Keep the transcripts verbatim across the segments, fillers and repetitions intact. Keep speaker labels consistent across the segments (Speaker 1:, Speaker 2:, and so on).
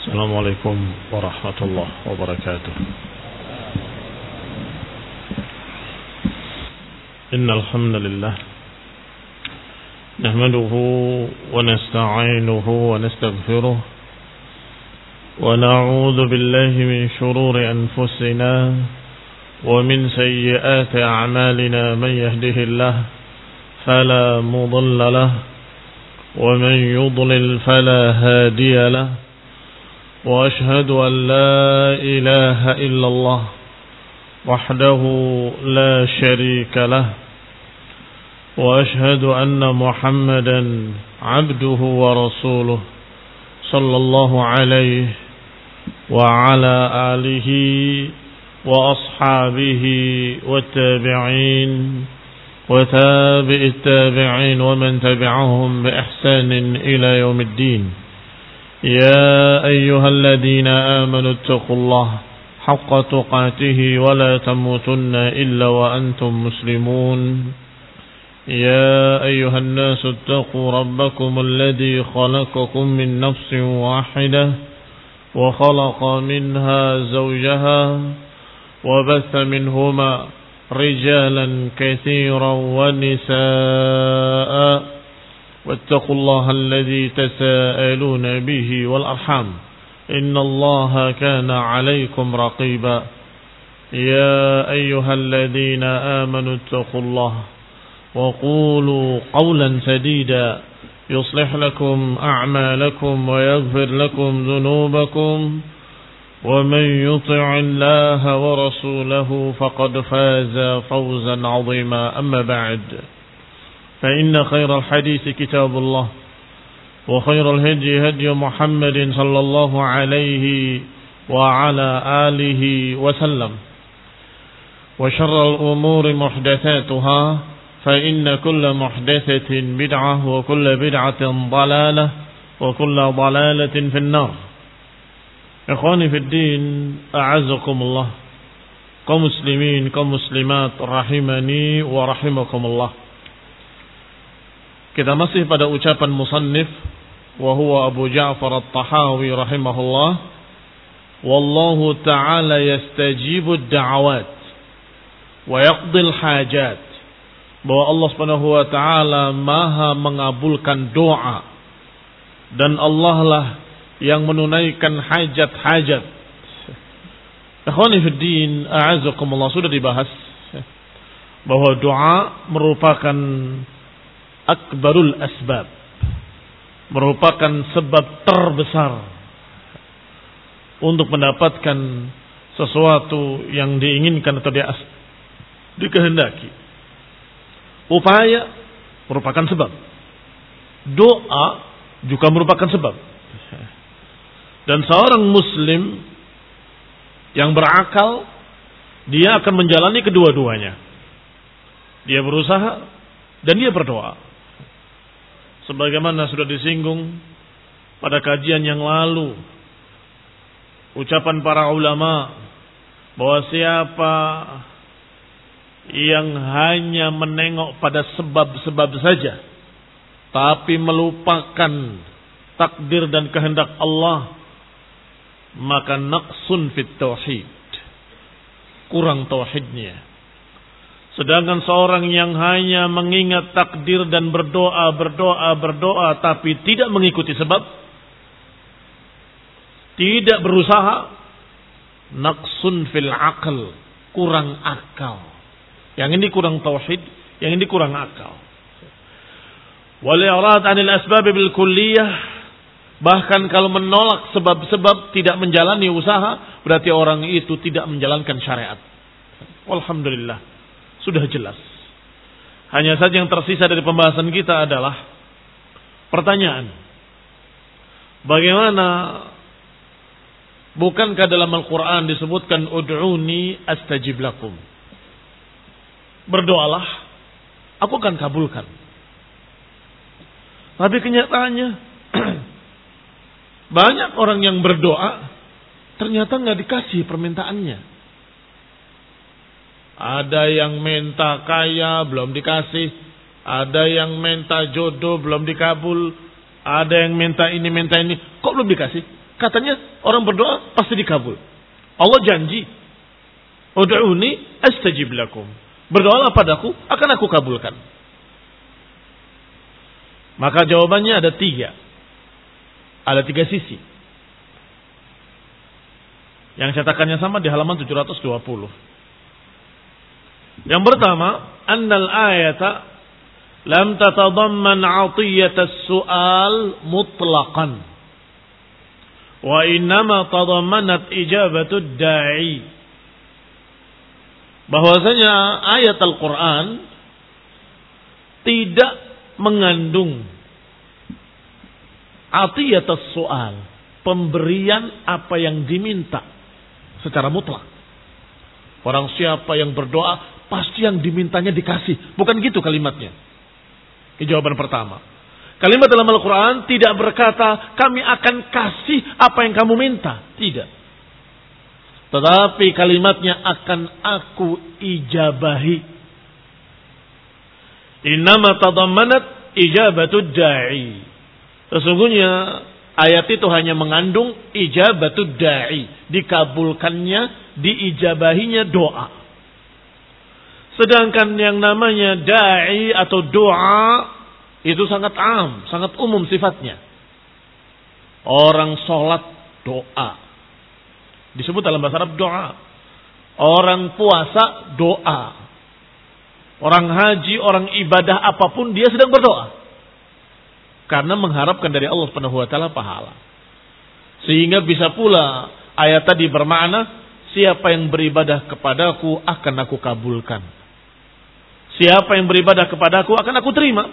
Speaker 1: السلام عليكم ورحمة الله وبركاته. إن الحمد لله نحمده ونستعينه ونستغفره ونعوذ بالله من شرور أنفسنا ومن سيئات أعمالنا. من يهده الله فلا مضل له ومن يضلل فلا هادي له، وأشهد أن لا إله إلا الله وحده لا شريك له، وأشهد أن محمدا عبده ورسوله صلى الله عليه وعلى آله وأصحابه والتابعين وتابع التابعين ومن تبعهم بإحسان إلى يوم الدين. يا أيها الذين آمنوا اتقوا الله حق تقاته ولا تموتن إلا وأنتم مسلمون. يا أيها الناس اتقوا ربكم الذي خلقكم من نفس واحدة وخلق منها زوجها وبث منهما رجالا كثيرا ونساء، واتقوا الله الذي تساءلون به والأرحام إن الله كان عليكم رقيبا. يا أيها الذين آمنوا اتقوا الله وقولوا قولا سديدا يصلح لكم أعمالكم ويغفر لكم ذنوبكم، ومن يطع الله ورسوله فقد فاز فوزا عظيما. أما بعد، فإن خير الحديث كتاب الله، وخير الهدي هدي محمد صلى الله عليه وعلى آله وسلم، وشر الأمور محدثاتها، فإن كل محدثة بدعة وكل بدعة ضلالة وكل ضلالة في النار. Ikhwani fi din, a'azzakumullah, kaum muslimin, kaum muslimat, rahimani wa rahimakumullah. Kita masih pada ucapan musannif, wa huwa Abu Ja'far At-Tahawi rahimahullah, wallahu ta'ala yastajibu ad-da'awat wa yaqdil hajat, bahwa Allah Subhanahu wa ta'ala maha mengabulkan doa dan Allah lah yang menunaikan hajat-hajat. Ikhwani fid din, a'azzakumullah, sudah dibahas bahwa doa merupakan akbarul asbab, merupakan sebab terbesar untuk mendapatkan sesuatu yang diinginkan atau dikehendaki. Upaya merupakan sebab, doa juga merupakan sebab. Dan seorang muslim yang berakal, dia akan menjalani kedua-duanya. Dia berusaha dan dia berdoa. Sebagaimana sudah disinggung pada kajian yang lalu, ucapan para ulama bahwa siapa yang hanya menengok pada sebab-sebab saja tapi melupakan takdir dan kehendak Allah, maka naqsun fit tauhid, kurang tauhidnya. Sedangkan seorang yang hanya mengingat takdir dan berdoa, berdoa, berdoa tapi tidak mengikuti sebab, tidak berusaha, naqsun fil aql, kurang akal. Yang ini kurang tauhid, yang ini kurang akal. Wal i'rad 'anil asbab bil kulliyah, bahkan kalau menolak sebab-sebab, tidak menjalani usaha, berarti orang itu tidak menjalankan syariat. Alhamdulillah, sudah jelas. Hanya saja yang tersisa dari pembahasan kita adalah pertanyaan. Bagaimana, bukankah dalam Al-Quran disebutkan ud'uni astajib lakum, berdoalah, aku akan kabulkan. Tapi kenyataannya banyak orang yang berdoa ternyata nggak dikasih permintaannya. Ada yang minta kaya belum dikasih, ada yang minta jodoh belum dikabul, ada yang minta ini minta ini, kok belum dikasih? katanya orang berdoa pasti dikabul. Allah janji, ud'uni astajib lakum. Berdoalah padaku, akan aku kabulkan. Maka jawabannya ada tiga. Ada tiga sisi. Yang cetakannya sama di halaman tujuh ratus dua puluh. Yang pertama, annal ayata lam tatadamman 'atiyyatas su'al mutlaqan. Wa innama tadammanat ijabatud da'i. Bahwasanya ayat Al-Quran tidak mengandung atiyatus soal, pemberian apa yang diminta secara mutlak. Orang siapa yang berdoa pasti yang dimintanya dikasih. Bukan gitu kalimatnya. Ini jawaban pertama. Kalimat dalam Al-Quran tidak berkata kami akan kasih apa yang kamu minta. Tidak. Tetapi kalimatnya akan aku ijabahi. Innama tadammanat ijabatud da'i. Sesungguhnya ayat itu hanya mengandung ijabatud da'i. Dikabulkannya, diijabahinya doa. Sedangkan yang namanya da'i atau doa itu sangat am, sangat umum sifatnya. Orang sholat doa. Disebut dalam bahasa Arab doa. Orang puasa doa. Orang haji, orang ibadah apapun dia sedang berdoa. Karena mengharapkan dari Allah Subhanahu wa taala pahala. Sehingga bisa pula ayat tadi bermakna siapa yang beribadah kepadaku akan aku kabulkan. Siapa yang beribadah kepadaku akan aku terima.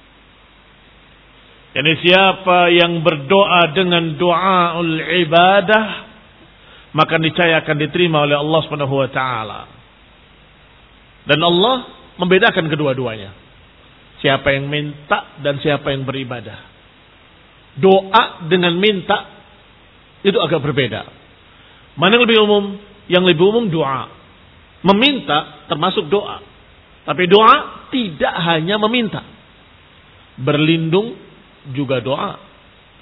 Speaker 1: Yani siapa yang berdoa dengan doaul ibadah maka niscaya akan diterima oleh Allah Subhanahu wa taala. Dan Allah membedakan kedua-duanya. Siapa yang minta dan siapa yang beribadah. Doa dengan minta itu agak berbeda. Mana yang lebih umum? Yang lebih umum doa. Meminta termasuk doa. Tapi doa tidak hanya meminta. Berlindung juga doa.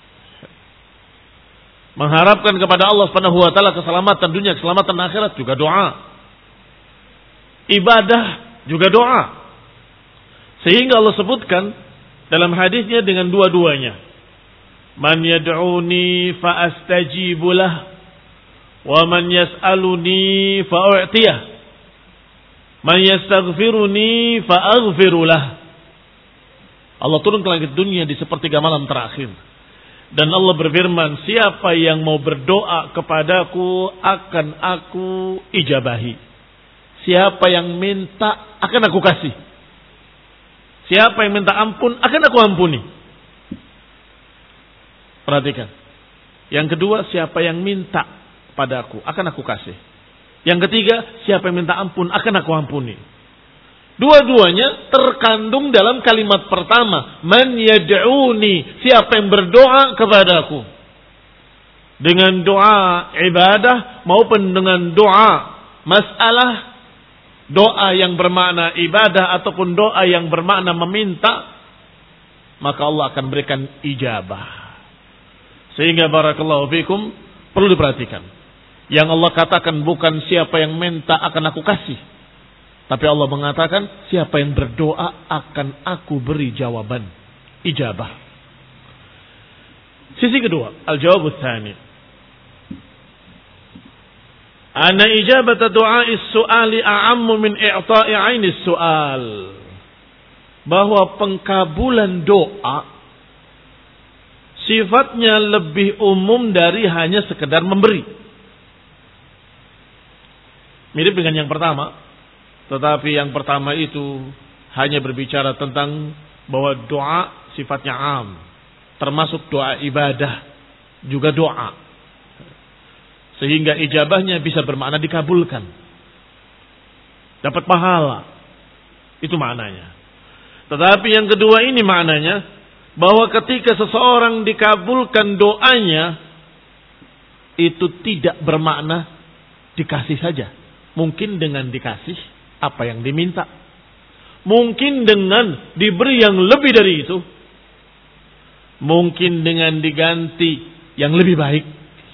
Speaker 1: Mengharapkan kepada Allah Subhanahu wa taala keselamatan dunia, keselamatan akhirat juga doa. Ibadah juga doa. Sehingga Allah sebutkan dalam hadisnya dengan dua-duanya. Man yad'uni fa astajibu lah wa man yas'aluni fa u'tiyah. Man yastaghfiruni fa aghfiru lah. Allah turun ke langit dunia di sepertiga malam terakhir. Dan Allah berfirman, siapa yang mau berdoa kepadaku akan aku ijabahi. Siapa yang minta akan aku kasih. Siapa yang minta ampun akan aku ampuni. Perhatikan. Yang kedua, siapa yang minta padaku akan aku kasih. Yang ketiga, siapa yang minta ampun akan aku ampuni. Dua-duanya terkandung dalam kalimat pertama. Man yad'uni. Siapa yang berdoa kepadaku. Dengan doa ibadah maupun dengan doa masalah. Doa yang bermakna ibadah ataupun doa yang bermakna meminta. Maka Allah akan berikan ijabah. Sehingga barakallahu fikum perlu diperhatikan. Yang Allah katakan bukan siapa yang minta akan aku kasih. Tapi Allah mengatakan siapa yang berdoa akan aku beri jawaban. Ijabah. Sisi kedua. Al-jawab tsani. Anna ijabata du'a'is su'ali a'ammu min i'ta'i 'ainis su'al. Bahwa pengkabulan doa sifatnya lebih umum dari hanya sekedar memberi. Mirip dengan yang pertama. Tetapi yang pertama itu hanya berbicara tentang bahwa doa sifatnya am. Termasuk doa ibadah. Juga doa. Sehingga ijabahnya bisa bermakna dikabulkan. Dapat pahala. Itu maknanya. Tetapi yang kedua ini maknanya. Bahwa ketika seseorang dikabulkan doanya. Itu tidak bermakna dikasih saja. Mungkin dengan dikasih apa yang diminta. Mungkin dengan diberi yang lebih dari itu. Mungkin dengan diganti yang lebih baik.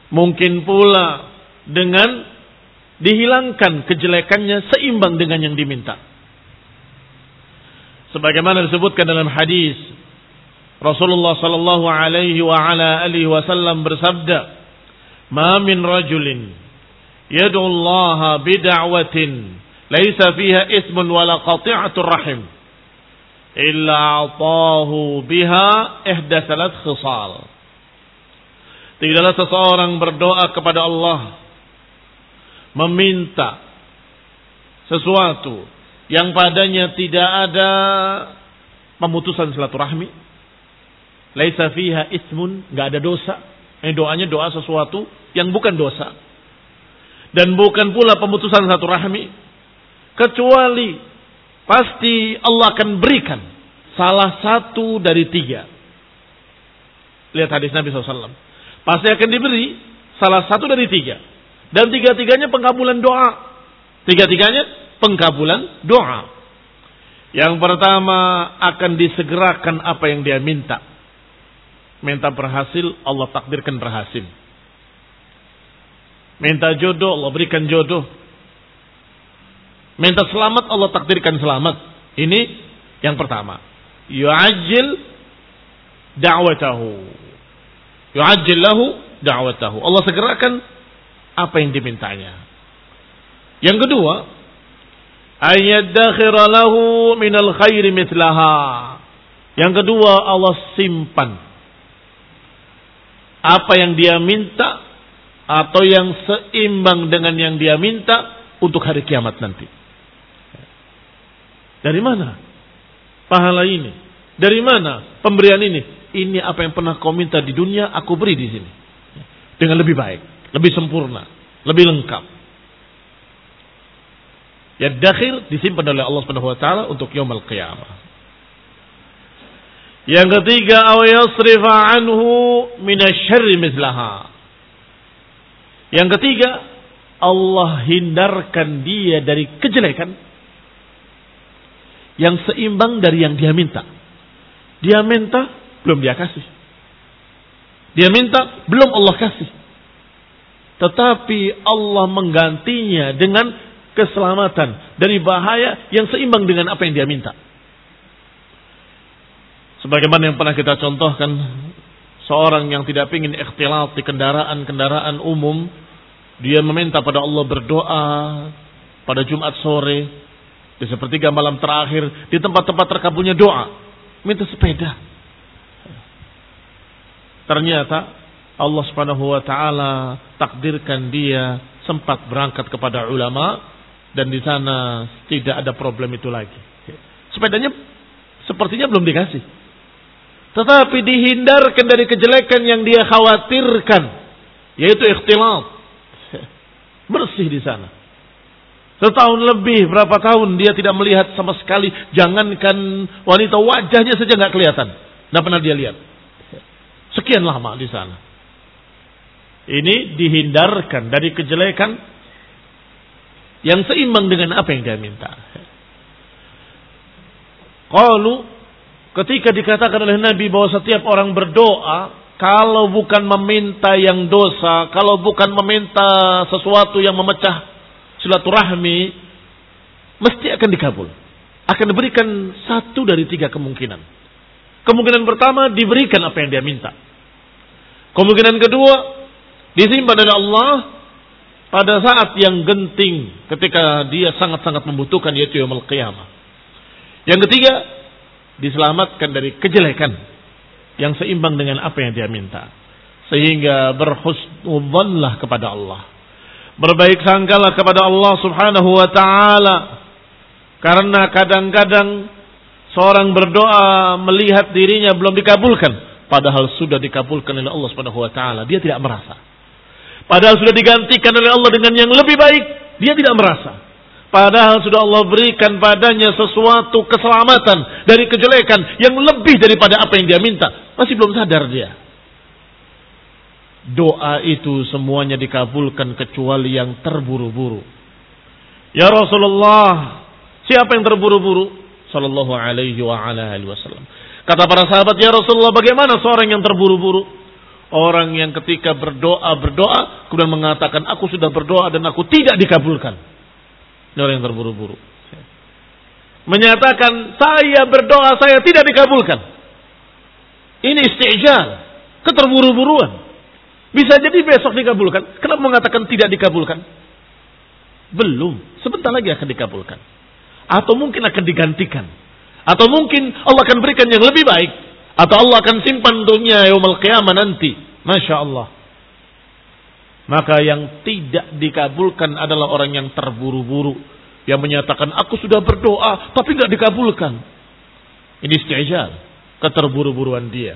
Speaker 1: Mungkin pula dengan dihilangkan kejelekannya seimbang dengan yang diminta. Sebagaimana disebutkan dalam hadis, Rasulullah sallallahu alaihi wa ala alihi wasallam bersabda, "Ma min rajulin yad'u Allah bid'awatin laisa fiha ismun wala qati'atur rahim illa atahu biha ihda salat khisal." Tidaklah seseorang berdoa kepada Allah meminta sesuatu yang padanya tidak ada pemutusan silaturahmi, laisa fiha ismun, enggak ada dosa. Ini doanya doa sesuatu yang bukan dosa. Dan bukan pula pemutusan silaturahmi, kecuali pasti Allah akan berikan salah satu dari tiga. Lihat hadis Nabi shallallahu alaihi wasallam. Pasti akan diberi salah satu dari tiga. Dan tiga-tiganya pengkabulan doa. Tiga-tiganya pengkabulan doa. Yang pertama, akan disegerakan apa yang dia minta. Minta berhasil, Allah takdirkan berhasil. Minta jodoh, Allah berikan jodoh. Minta selamat, Allah takdirkan selamat. Ini yang pertama. Yu'ajjil da'watahu. Yu'ajjil lahu da'watahu. Allah segerakan apa yang dimintanya. Yang kedua, ayyadakhira lahu minal khairi mithlaha. Yang kedua, Allah simpan apa yang dia minta atau yang seimbang dengan yang dia minta untuk hari kiamat nanti. Dari mana pahala ini? Dari mana pemberian ini? Ini apa yang pernah kau minta di dunia, aku beri di sini dengan lebih baik, lebih sempurna, lebih lengkap. Yadakhir disimpan oleh Allah Subhanahu wa taala untuk yaumul qiyamah. Yang ketiga, aw yasrifa anhu minasyarri mithlaha. Yang ketiga, Allah hindarkan dia dari kejelekan yang seimbang dari yang dia minta. Dia minta, belum dia kasih. Dia minta, belum Allah kasih. Tetapi Allah menggantinya dengan keselamatan dari bahaya yang seimbang dengan apa yang dia minta. Sebagaimana yang pernah kita contohkan, seorang yang tidak ingin ikhtilat di kendaraan-kendaraan umum, dia meminta pada Allah berdoa pada Jumat sore, di sepertiga malam terakhir, di tempat-tempat terkabulnya doa, minta sepeda. Ternyata Allah Subhanahu wa taala takdirkan dia sempat berangkat kepada ulama dan di sana tidak ada problem itu lagi. Sepedanya sepertinya belum dikasih. Tetapi dihindarkan dari kejelekan yang dia khawatirkan, yaitu ikhtilat. Bersih di sana. Setahun lebih, berapa tahun dia tidak melihat sama sekali, jangankan wanita, wajahnya saja nggak kelihatan. Nggak pernah dia lihat. Sekian lama di sana. Ini dihindarkan dari kejelekan yang seimbang dengan apa yang dia minta. Qalu, ketika dikatakan oleh Nabi bahwa setiap orang berdoa, kalau bukan meminta yang dosa, kalau bukan meminta sesuatu yang memecah silaturahmi, mesti akan dikabul. Akan diberikan satu dari tiga kemungkinan. Kemungkinan pertama, diberikan apa yang dia minta. Kemungkinan kedua, disimpan oleh Allah pada saat yang genting, ketika dia sangat-sangat membutuhkan, yaitu yaumul qiyamah. Yang ketiga, diselamatkan dari kejelekan yang seimbang dengan apa yang dia minta. Sehingga berhusnudzanlah kepada Allah, berbaik sangkalah kepada Allah Subhanahu wa ta'ala. Karena kadang-kadang seorang berdoa melihat dirinya belum dikabulkan, padahal sudah dikabulkan oleh Allah Subhanahu wa ta'ala. Dia tidak merasa. Padahal sudah digantikan oleh Allah dengan yang lebih baik, dia tidak merasa. Padahal sudah Allah berikan padanya sesuatu keselamatan dari kejelekan yang lebih daripada apa yang dia minta. Masih belum sadar dia. Doa itu semuanya dikabulkan kecuali yang terburu-buru. Ya Rasulullah, siapa yang terburu-buru? Sallallahu alaihi wa ala alihi wasallam. Kata para sahabat, ya Rasulullah, bagaimana seorang yang terburu-buru? Orang yang ketika berdoa, berdoa, kemudian mengatakan, aku sudah berdoa dan aku tidak dikabulkan. Ini orang yang terburu-buru. Menyatakan, saya berdoa, saya tidak dikabulkan. Ini istijal, keterburu-buruan. Bisa jadi besok dikabulkan. Kenapa mengatakan tidak dikabulkan? Belum, sebentar lagi akan dikabulkan. Atau mungkin akan digantikan. Atau mungkin Allah akan berikan yang lebih baik. Atau Allah akan simpan dunia yaumul qiyamah nanti. Masya Allah. Maka yang tidak dikabulkan adalah orang yang terburu-buru. Yang menyatakan, aku sudah berdoa, tapi tidak dikabulkan. Ini istijal, keterburu-buruan dia.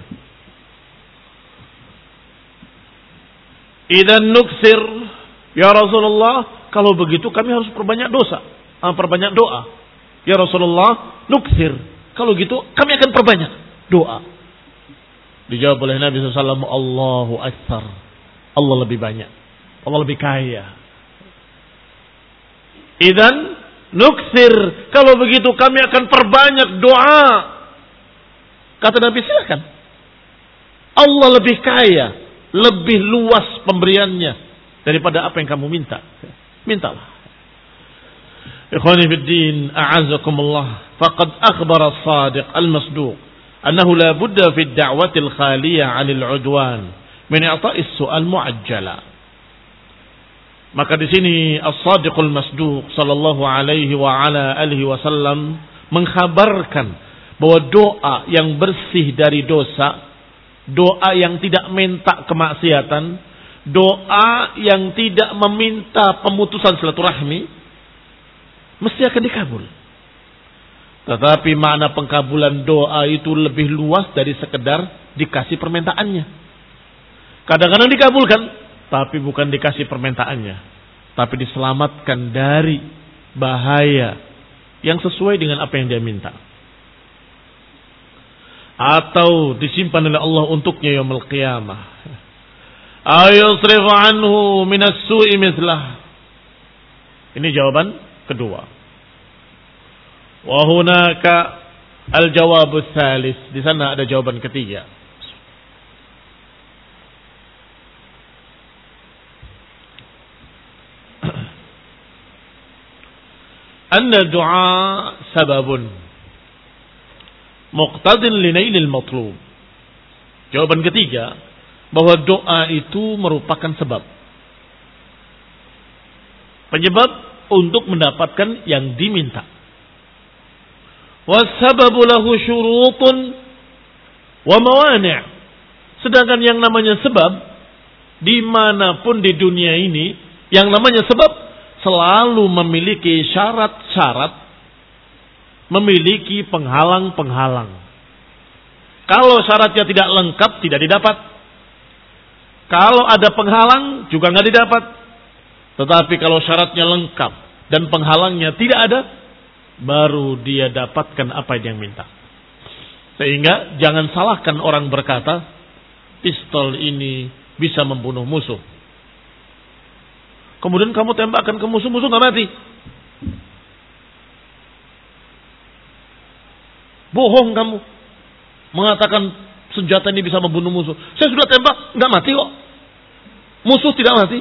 Speaker 1: Idan nuksir, ya Rasulullah, kalau begitu kami harus perbanyak dosa, perbanyak doa. Ya Rasulullah, nuksir, kalau gitu kami akan perbanyak doa. Dijawab oleh Nabi shallallahu alaihi wasallam, Allahu Akbar, Allah lebih banyak, Allah lebih kaya. Idan nuksir, kalau begitu kami akan perbanyak doa. Kata Nabi, silakan. Allah lebih kaya, lebih luas pemberiannya daripada apa yang kamu minta. Mintalah. Ikhwani fid din, a'azzakumullah. Faqad akhbara as-sadiq al-masduq annahu la budda fi ad-da'wati al-khaliyah 'anil 'udwan min i'ta'is su'al mu'ajjala. Maka di sini as-sadiqul masduq sallallahu alaihi wa ala alihi wasallam mengkhabarkan bahwa doa yang bersih dari dosa, doa yang tidak minta kemaksiatan, doa yang tidak meminta pemutusan silaturahmi, mesti akan dikabul. Tetapi makna pengkabulan doa itu lebih luas dari sekedar dikasih permintaannya. Kadang-kadang dikabulkan, tapi bukan dikasih permintaannya, tapi diselamatkan dari bahaya yang sesuai dengan apa yang dia minta. Atau disimpan oleh Allah untuknya yaumul qiyamah. Ayusrifu anhu minas su'i mithlah. Ini jawaban kedua. Wa hunaka al-jawab ats-tsalits. Di sana ada jawaban ketiga. Anna du'a sababun muqtadin li nailil matlub. Jawaban ketiga, bahwa doa itu merupakan sebab, penyebab untuk mendapatkan yang diminta. Wassababu lahu syurutun wa mawani'. Sedangkan yang namanya sebab, dimanapun di dunia ini, yang namanya sebab selalu memiliki syarat-syarat, memiliki penghalang-penghalang. Kalau syaratnya tidak lengkap, tidak didapat. Kalau ada penghalang, juga nggak didapat. Tetapi kalau syaratnya lengkap dan penghalangnya tidak ada, baru dia dapatkan apa yang dia minta. Sehingga jangan salahkan orang berkata, pistol ini bisa membunuh musuh. Kemudian kamu tembakkan ke musuh-musuh nggak mati. Bohong kamu. Mengatakan senjata ini bisa membunuh musuh. Saya sudah tembak, nggak mati kok. Musuh tidak mati.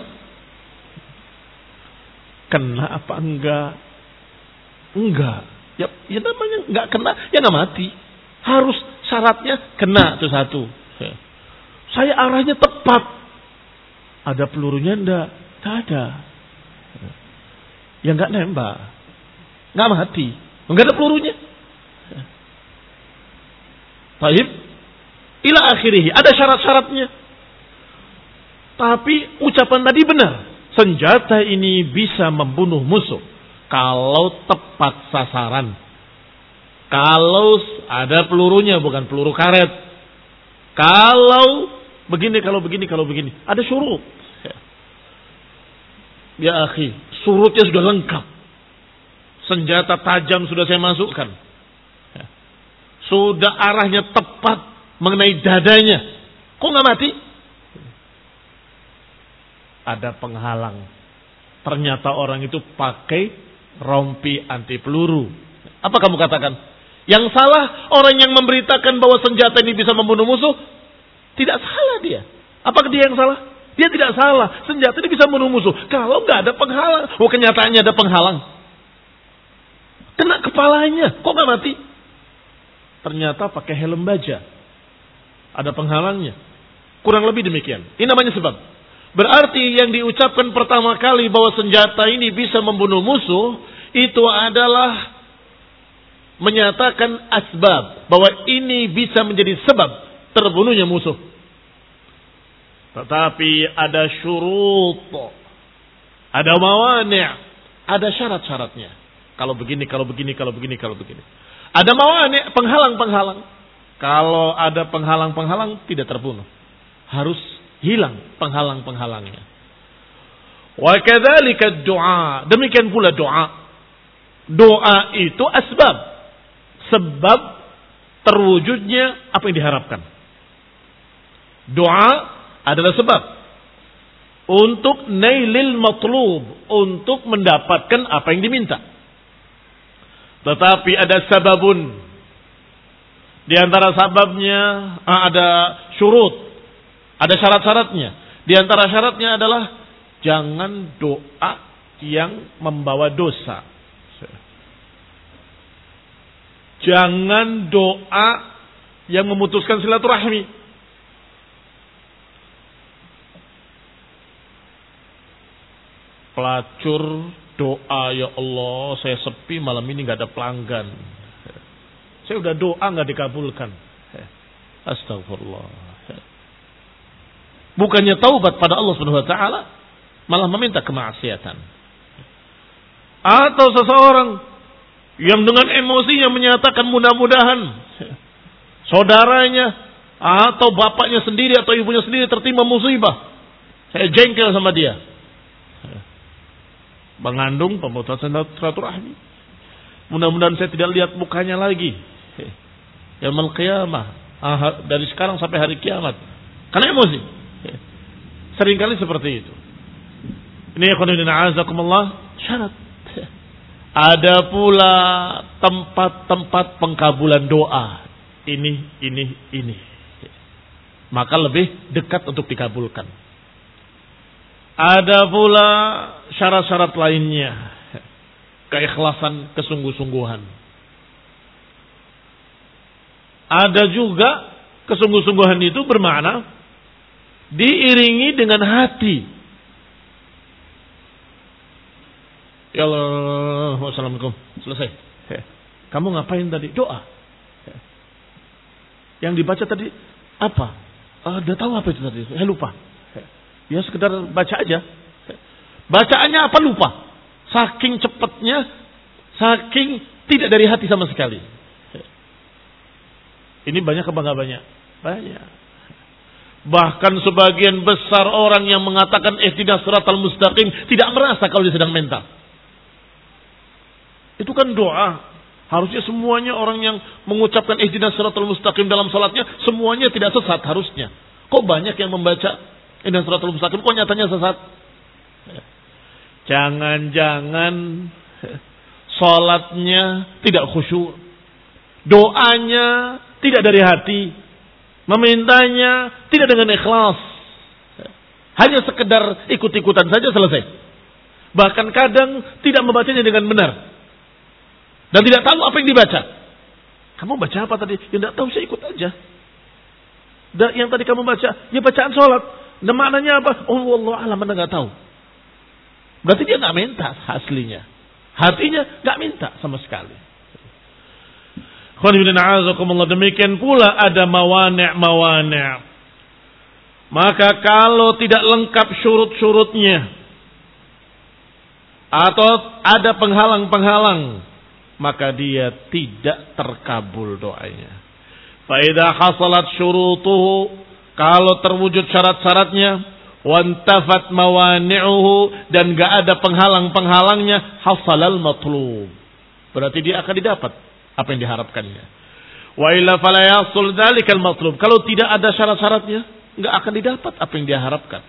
Speaker 1: Kena apa enggak? Enggak. Ya, ya namanya nggak kena, ya nggak mati. Harus syaratnya kena itu satu. Saya arahnya tepat. Ada pelurunya enggak? Tidak ada. Ya nggak nembak, nggak mati, nggak ada pelurunya. Baik, ila akhirih, ada syarat-syaratnya. Tapi ucapan tadi benar, senjata ini bisa membunuh musuh kalau tepat sasaran. Kalau ada pelurunya, bukan peluru karet. Kalau begini, kalau begini, kalau begini, ada syurut. Ya akhi, surutnya sudah lengkap. Senjata tajam sudah saya masukkan. Sudah arahnya tepat mengenai dadanya. Kok nggak mati? Ada penghalang. Ternyata orang itu pakai rompi anti peluru. Apa kamu katakan? Yang salah orang yang memberitakan bahwa senjata ini bisa membunuh musuh. Tidak salah dia. Apakah dia yang salah? Dia tidak salah. Senjata ini bisa membunuh musuh. Kalau nggak ada penghalang. Oh, kenyataannya ada penghalang. Kena kepalanya. Kok nggak mati? Ternyata pakai helm baja. Ada penghalangnya. Kurang lebih demikian. Ini namanya sebab. Berarti yang diucapkan pertama kali bahwa senjata ini bisa membunuh musuh, itu adalah menyatakan asbab. Bahwa ini bisa menjadi sebab terbunuhnya musuh. Tetapi ada syurut. Ada mawani'. Ada syarat-syaratnya. Kalau begini, kalau begini, kalau begini, kalau begini. Ada mawani', penghalang-penghalang. Kalau ada penghalang-penghalang tidak terbunuh. Harus hilang penghalang-penghalangnya. Wa kadzalika du'a. Demikian pula doa. Doa itu asbab. Sebab terwujudnya apa yang diharapkan. Doa adalah sebab untuk nailil matlub, untuk mendapatkan apa yang diminta. Tetapi ada sababun. Di antara sababnya ada syurut. Ada syarat-syaratnya. Di antara syaratnya adalah jangan doa yang membawa dosa. Jangan doa yang memutuskan silaturahmi. Pelacur doa, ya Allah, saya sepi malam ini nggak ada pelanggan. Saya udah doa nggak dikabulkan. Astagfirullah. Bukannya taubat pada Allah Subhanahu wa taala, malah meminta kemaksiatan. Atau seseorang yang dengan emosinya menyatakan mudah-mudahan saudaranya atau bapaknya sendiri atau ibunya sendiri tertimpa musibah. Saya jengkel sama dia. Mengandung pemutusan silaturahmi. Mudah-mudahan saya tidak lihat mukanya lagi. Yaumul qiyamah, dari sekarang sampai hari kiamat. Karena emosi. Seringkali seperti itu. Ini ikhwanuddin a'azakumullah syarat. Ada pula tempat-tempat pengkabulan doa. Ini, ini, ini. Maka lebih dekat untuk dikabulkan. Ada pula syarat-syarat lainnya. Keikhlasan, kesungguh-sungguhan. Ada juga kesungguh-sungguhan itu bermakna diiringi dengan hati. Ya Allah, wassalamualaikum. Selesai. Kamu ngapain tadi? Doa. Yang dibaca tadi apa? Ah, udah tahu apa itu tadi? Saya lupa. Ya sekedar baca aja. Bacaannya apa lupa? Saking cepatnya, saking tidak dari hati sama sekali. Ini banyak apa enggak banyak? Banyak. Bahkan sebagian besar orang yang mengatakan ihdinas siratal mustaqim tidak merasa kalau dia sedang mental. Itu kan doa. Harusnya semuanya orang yang mengucapkan ihdinas siratal mustaqim dalam salatnya semuanya tidak sesat harusnya. Kok banyak yang membaca ihdinas siratal mustaqim kok nyatanya sesat? Jangan-jangan salatnya tidak khusyuk. Doanya tidak dari hati. Memintanya tidak dengan ikhlas. Hanya sekedar ikut-ikutan saja selesai. Bahkan kadang tidak membacanya dengan benar. Dan tidak tahu apa yang dibaca. Kamu baca apa tadi? Ya tidak tahu, saya ikut aja. Dan yang tadi kamu baca, ya bacaan sholat. Dan maknanya apa? Oh Allah alam, anda nggak tahu. Berarti dia nggak minta aslinya. Hatinya nggak minta sama sekali. Demikian pula ada mawani' mawani'. Maka kalau tidak lengkap syurut-syurutnya atau ada penghalang-penghalang, maka dia tidak terkabul doanya. Fa idza hasalat syurutuhu, kalau terwujud syarat-syaratnya, wantafat mawani'uhu, dan enggak ada penghalang-penghalangnya, hasalal matlub. Berarti dia akan didapat apa yang diharapkannya. Wa illa fala yasul dzalikal matlub. Kalau tidak ada syarat-syaratnya, enggak akan didapat apa yang dia harapkan.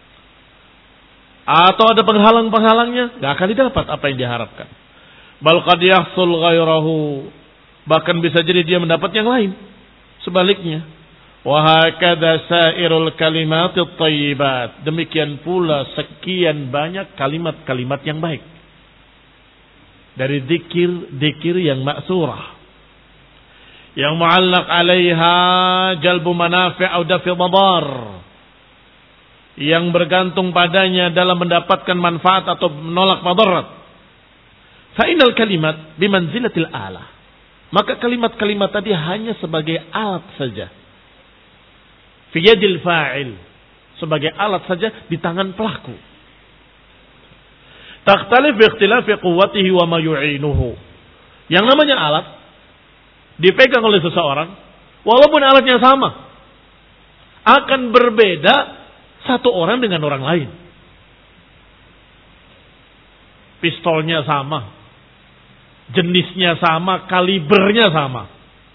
Speaker 1: Atau ada penghalang-penghalangnya, enggak akan didapat apa yang diharapkan. Bal qad yahsul ghairahu. Bahkan bisa jadi dia mendapat yang lain. Sebaliknya, Wa hakadha sairul kalimatit thayyibat. Demikian pula sekian banyak kalimat-kalimat yang baik. Dari zikir-zikir yang ma'surah. Yang mu'allaq 'alaiha jalbu manafi' au dafi madar. Yang bergantung padanya dalam mendapatkan manfaat atau menolak madarat. Fa innal kalimat bimanzilatil alah. Maka kalimat-kalimat tadi hanya sebagai alat saja. Fi yadil fa'il, sebagai alat saja di tangan pelaku. Takhtalif bi ikhtilafi quwwatihi wa ma yu'inuhu. Yang namanya alat dipegang oleh seseorang, walaupun alatnya sama, akan berbeda satu orang dengan orang lain. Pistolnya sama, jenisnya sama, kalibernya sama.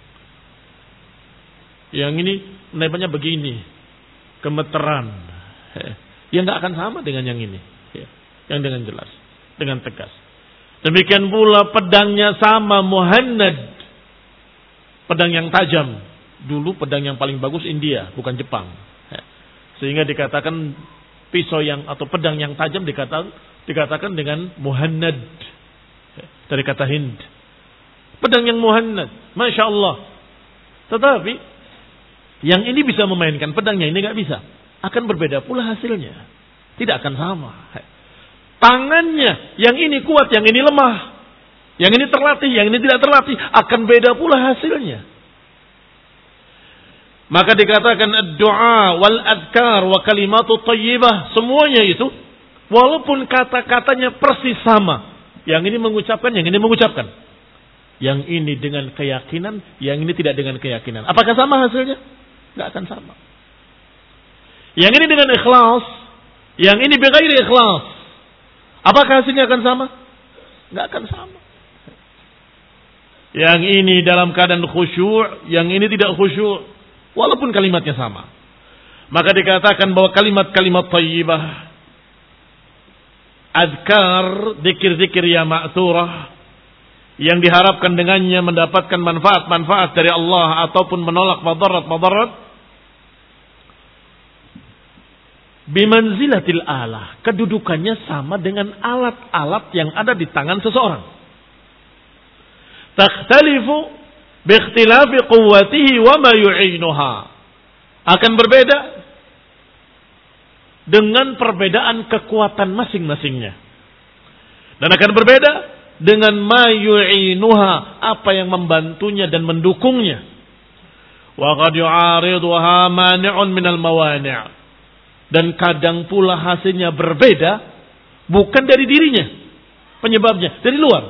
Speaker 1: Yang ini menembaknya begini, gemeteran. Ya nggak akan sama dengan yang ini. Yang dengan jelas, dengan tegas. Demikian pula pedangnya sama, muhannad. Pedang yang tajam. Dulu pedang yang paling bagus India, bukan Jepang. Sehingga dikatakan pisau yang atau pedang yang tajam dikatakan dikatakan dengan muhannad. Dari kata Hind. Pedang yang muhannad, Masya Allah. Tetapi yang ini bisa memainkan, pedangnya ini nggak bisa. Akan berbeda pula hasilnya. Tidak akan sama. Tangannya, yang ini kuat, yang ini lemah. Yang ini terlatih, yang ini tidak terlatih. Akan beda pula hasilnya. Maka dikatakan doa wal adkar wa kalimatu thayyibah. Semuanya itu, walaupun kata-katanya persis sama. Yang ini mengucapkan, yang ini mengucapkan. Yang ini dengan keyakinan, yang ini tidak dengan keyakinan. Apakah sama hasilnya? Tidak akan sama. Yang ini dengan ikhlas, yang ini bighairi ikhlas. Apakah hasilnya akan sama? Tidak akan sama. Yang ini dalam keadaan khusyuk, yang ini tidak khusyuk, walaupun kalimatnya sama. Maka dikatakan bahwa kalimat-kalimat thayyibah, azkar, zikir-zikir yang ma'thurah, yang diharapkan dengannya mendapatkan manfaat-manfaat dari Allah ataupun menolak madarat-madarat, bimanzilatil alah, kedudukannya sama dengan alat-alat yang ada di tangan seseorang. Takhtalifu biikhtilafi quwwatihi wa ma yu'inuha, akan berbeda dengan perbedaan kekuatan masing-masingnya, dan akan berbeda dengan ma yu'inuha, apa yang membantunya dan mendukungnya. Wa qad yu'ariduha mani'un minal mawani', dan kadang pula hasilnya berbeda bukan dari dirinya, penyebabnya dari luar.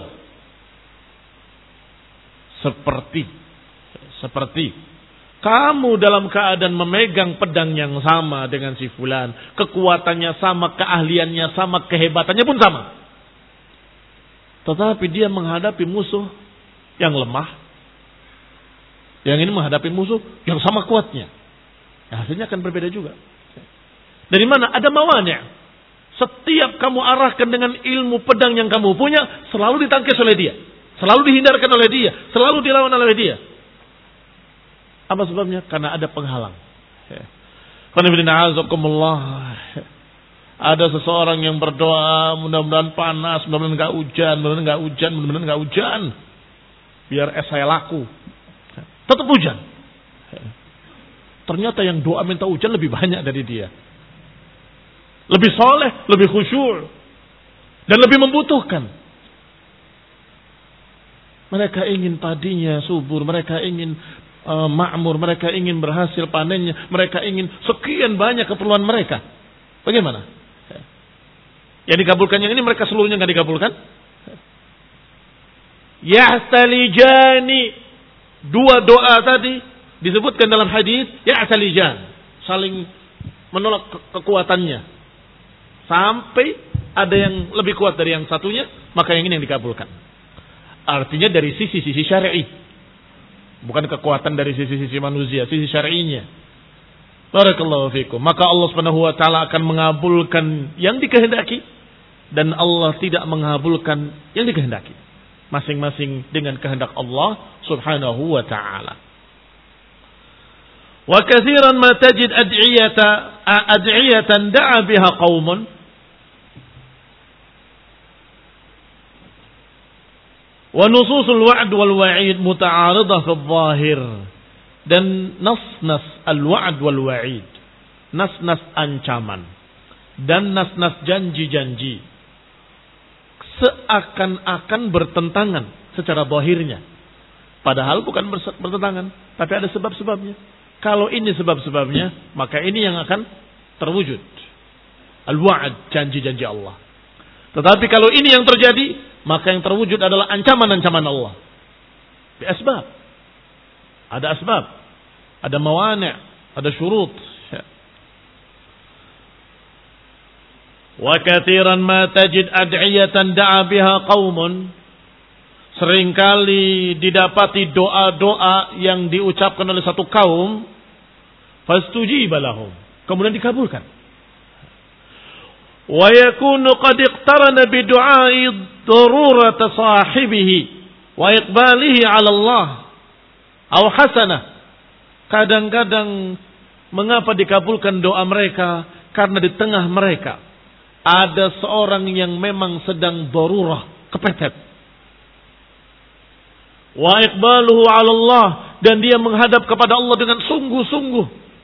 Speaker 1: Seperti seperti kamu dalam keadaan memegang pedang yang sama dengan si fulan, kekuatannya sama, keahliannya sama, kehebatannya pun sama. Tetapi dia menghadapi musuh yang lemah, yang ini menghadapi musuh yang sama kuatnya. Nah, hasilnya akan berbeda juga. Dari mana? Ada mawani'. Setiap kamu arahkan dengan ilmu pedang yang kamu punya, selalu ditangkis oleh dia, selalu dihindarkan oleh dia, selalu dilawan oleh dia. Apa sebabnya? Karena ada penghalang. Ada seseorang yang berdoa, mudah-mudahan panas, mudah-mudahan enggak hujan, mudah-mudahan enggak hujan, mudah-mudahan enggak hujan. Biar es saya laku. Tetap hujan. Ternyata yang doa minta hujan lebih banyak dari dia. Lebih soleh, lebih khusyuk, dan lebih membutuhkan. Mereka ingin padinya subur, mereka ingin uh, makmur, mereka ingin berhasil panennya, mereka ingin sekian banyak keperluan mereka. Bagaimana? Yang dikabulkan yang ini mereka seluruhnya nggak dikabulkan? Yahtalijani, dua doa tadi disebutkan dalam hadis, yahtalijan, saling menolak ke- kekuatannya. Sampai ada yang lebih kuat dari yang satunya, maka yang ini yang dikabulkan. Artinya dari sisi-sisi syar'i. Bukan kekuatan dari sisi-sisi manusia, sisi syar'inya. Barakallahu fikum. Maka Allah Subhanahu wa taala akan mengabulkan yang dikehendaki dan Allah tidak mengabulkan yang dikehendaki. Masing-masing dengan kehendak Allah Subhanahu wa taala. Wa katsiran ma tajid ad'iyata ad'iyatan da'a biha qaumun wa nususul wa'd wal wa'id muta'aridah fi adh-dhahir. Dan nas-nas al-wa'd wal wa'id, nas-nas ancaman dan nas-nas janji-janji seakan-akan bertentangan secara zahirnya. Padahal bukan bertentangan, tapi ada sebab-sebabnya. Kalau ini sebab-sebabnya, maka ini yang akan terwujud. Al-wa'd, janji-janji Allah. Tetapi kalau ini yang terjadi, maka yang terwujud adalah ancaman-ancaman Allah. Di asbab. Ada asbab. Ada mawani', ada syurut. Wa katsiran ma tajid ad'iyatan da'a biha qaumun. Seringkali didapati doa-doa yang diucapkan oleh satu kaum, fastujiba lahum, kemudian dikabulkan. Wa yakunu qad iqtarana bi du'a'i darurat sahibihi wa iqbalihi 'ala Allah aw hasanah. Kadang-kadang mengapa dikabulkan doa mereka? Karena di tengah mereka ada seorang yang memang sedang darurah, kepepet. Wa iqbaluhu 'ala Allah, dan dia menghadap kepada Allah dengan sungguh-sungguh.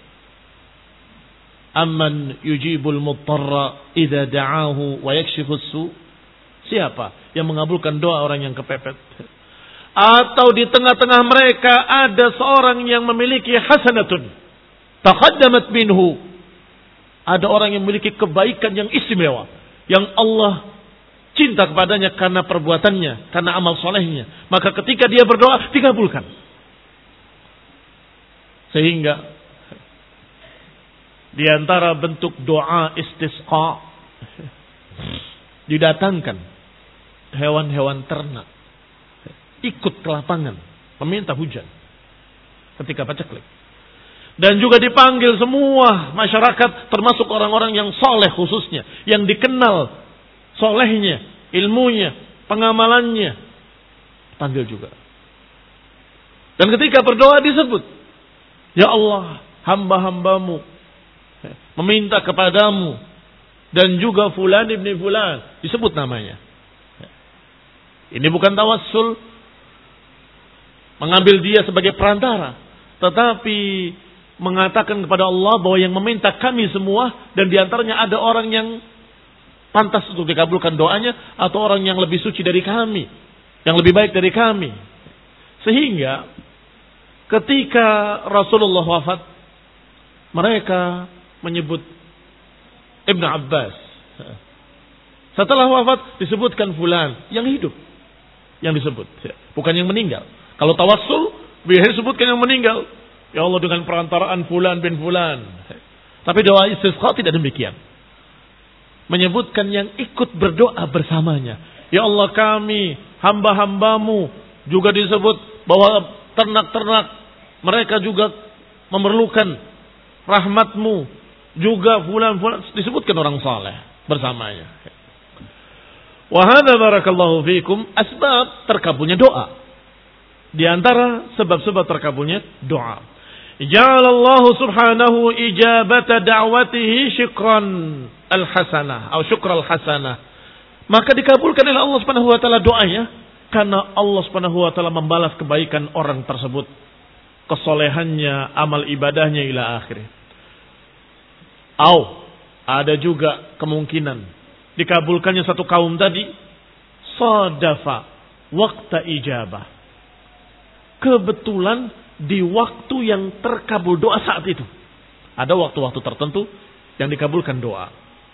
Speaker 1: Amman yujibul muttarra idza da'ahu wa yakshifus su. Siapa yang mengabulkan doa orang yang kepepet? Atau di tengah-tengah mereka ada seorang yang memiliki hasanatun taqaddamat minhu. Ada orang yang memiliki kebaikan yang istimewa, yang Allah cinta kepadanya karena perbuatannya, karena amal solehnya. Maka ketika dia berdoa, dikabulkan. Sehingga di antara bentuk doa istisqa, didatangkan hewan-hewan ternak ikut ke lapangan meminta hujan ketika paceklik. Dan juga dipanggil semua masyarakat, termasuk orang-orang yang soleh khususnya, yang dikenal solehnya, ilmunya, pengamalannya, panggil juga. Dan ketika berdoa disebut, ya Allah, hamba-hambamu meminta kepadamu, dan juga fulan ibni fulan, disebut namanya. Ini bukan tawassul mengambil dia sebagai perantara, tetapi mengatakan kepada Allah bahwa yang meminta kami semua, dan diantaranya ada orang yang pantas untuk dikabulkan doanya, atau orang yang lebih suci dari kami, yang lebih baik dari kami. Sehingga ketika Rasulullah wafat, mereka menyebut Ibn Abbas. Setelah wafat disebutkan fulan yang hidup, yang disebut, bukan yang meninggal. Kalau tawassul biasanya disebutkan yang meninggal, ya Allah dengan perantaraan fulan bin fulan. Tapi doa istisqa tidak demikian. Menyebutkan yang ikut berdoa bersamanya. Ya Allah, kami hamba-hambamu, juga disebut bahwa ternak-ternak mereka juga memerlukan rahmatmu, juga fulan-fulan, disebutkan orang saleh bersamanya. Wa hadza barakallahu fikum asbab terkabulnya doa. Di antara sebab-sebab terkabulnya doa, ja'alallahu subhanahu ijabata da'watihi syukran al-hasanah atau syukral hasanah. Maka dikabulkan oleh Allah Subhanahu wa taala doanya karena Allah Subhanahu wa taala membalas kebaikan orang tersebut, kesolehannya, amal ibadahnya ila akhir. Au ada juga kemungkinan dikabulkannya satu kaum tadi sadafa waqta ijabah. Kebetulan di waktu yang terkabul doa saat itu. Ada waktu-waktu tertentu yang dikabulkan doa.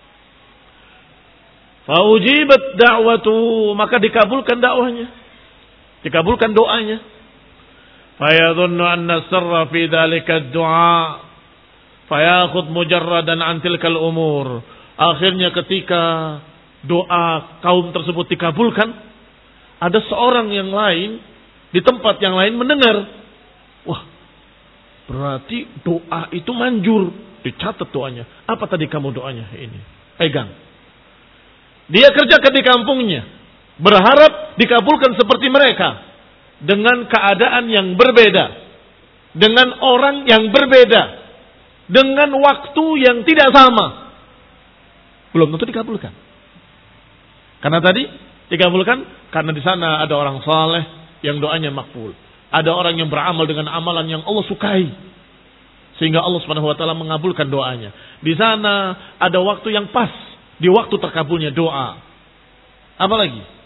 Speaker 1: Faujibat da'watu, maka dikabulkan dakwahnya, dikabulkan doanya. Fayadhunnu anna sirra fi dzalika ad-du'a fayakhudh mujarradan an tilkal umur. Akhirnya ketika doa kaum tersebut dikabulkan, ada seorang yang lain di tempat yang lain mendengar, wah, berarti doa itu manjur, dicatat doanya. Apa tadi kamu doanya ini? Pegang. Dia kerjakan di kampungnya, berharap dikabulkan seperti mereka dengan keadaan yang berbeda. dengan orang yang berbeda, dengan waktu yang tidak sama, belum tentu dikabulkan. Karena tadi dikabulkan karena di sana ada orang saleh yang doanya makbul, ada orang yang beramal dengan amalan yang Allah sukai, sehingga Allah Subhanahu wa taala mengabulkan doanya. Di sana ada waktu yang pas, di waktu terkabulnya doa. Apalagi?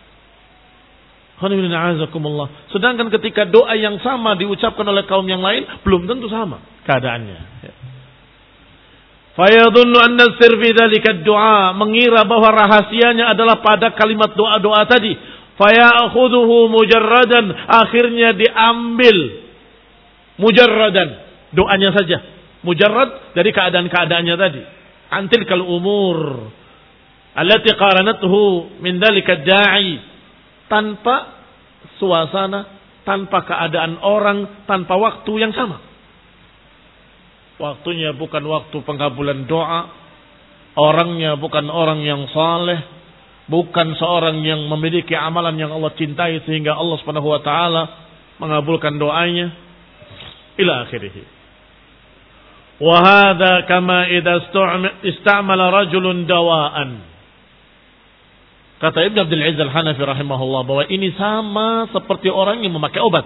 Speaker 1: Sedangkan ketika doa yang sama diucapkan oleh kaum yang lain, belum tentu sama keadaannya. Fayadhunnu anna sir fi dzalika ad-du'a, mengira bahwa rahasianya adalah pada kalimat doa-doa tadi. Fayakhudhuhu mujarradan, akhirnya diambil mujarradan, doanya saja. Mujarrad dari keadaan-keadaannya tadi. Antil kal umur allati qaranathu min dzalika ad-da'i, tanpa suasana, tanpa keadaan orang, tanpa waktu yang sama. Waktunya bukan waktu pengabulan doa, orangnya bukan orang yang saleh, bukan seorang yang memiliki amalan yang Allah cintai sehingga Allah Subhanahu wa taala mengabulkan doanya, ila akhirih. Wa hadza kama idza istamala rajulun dawaan. Kata Ibn Abdul Aziz Al-Hanafi rahimahullah bahwa ini sama seperti orang yang memakai obat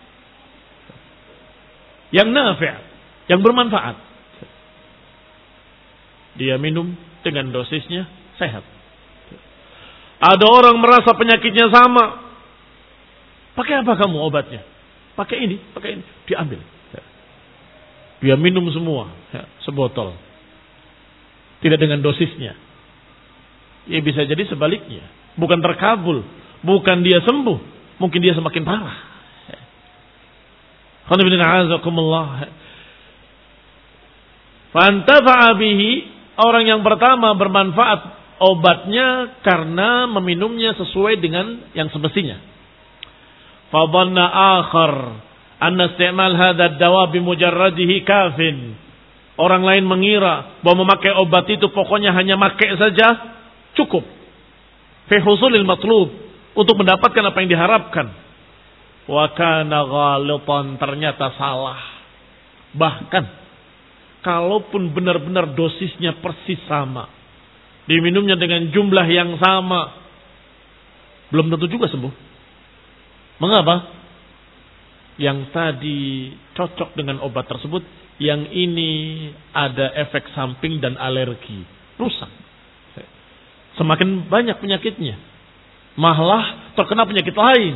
Speaker 1: yang nafi', yang bermanfaat. Dia minum dengan dosisnya sehat. Ada orang merasa penyakitnya sama. Pakai apa kamu obatnya? Pakai ini, pakai ini. Diambil. Dia minum semua, sebotol. Tidak dengan dosisnya. Ya bisa jadi sebaliknya. Bukan terkabul. Bukan dia sembuh. Mungkin dia semakin parah. Fantafa'a bihi. Orang yang pertama bermanfaat obatnya karena meminumnya sesuai dengan yang semestinya. Fadhanna akhar anna isti'mal hadha ad-dawa bimujarradihi kafin. Orang lain mengira bahwa memakai obat itu pokoknya hanya makai saja cukup fi husulil matlub, untuk mendapatkan apa yang diharapkan. Wa kana ghalitan, ternyata salah. Bahkan kalaupun benar-benar dosisnya persis sama, diminumnya dengan jumlah yang sama, belum tentu juga sembuh. Mengapa? Yang tadi cocok dengan obat tersebut, yang ini ada efek samping dan alergi, rusak. Semakin banyak penyakitnya, malah terkena penyakit lain.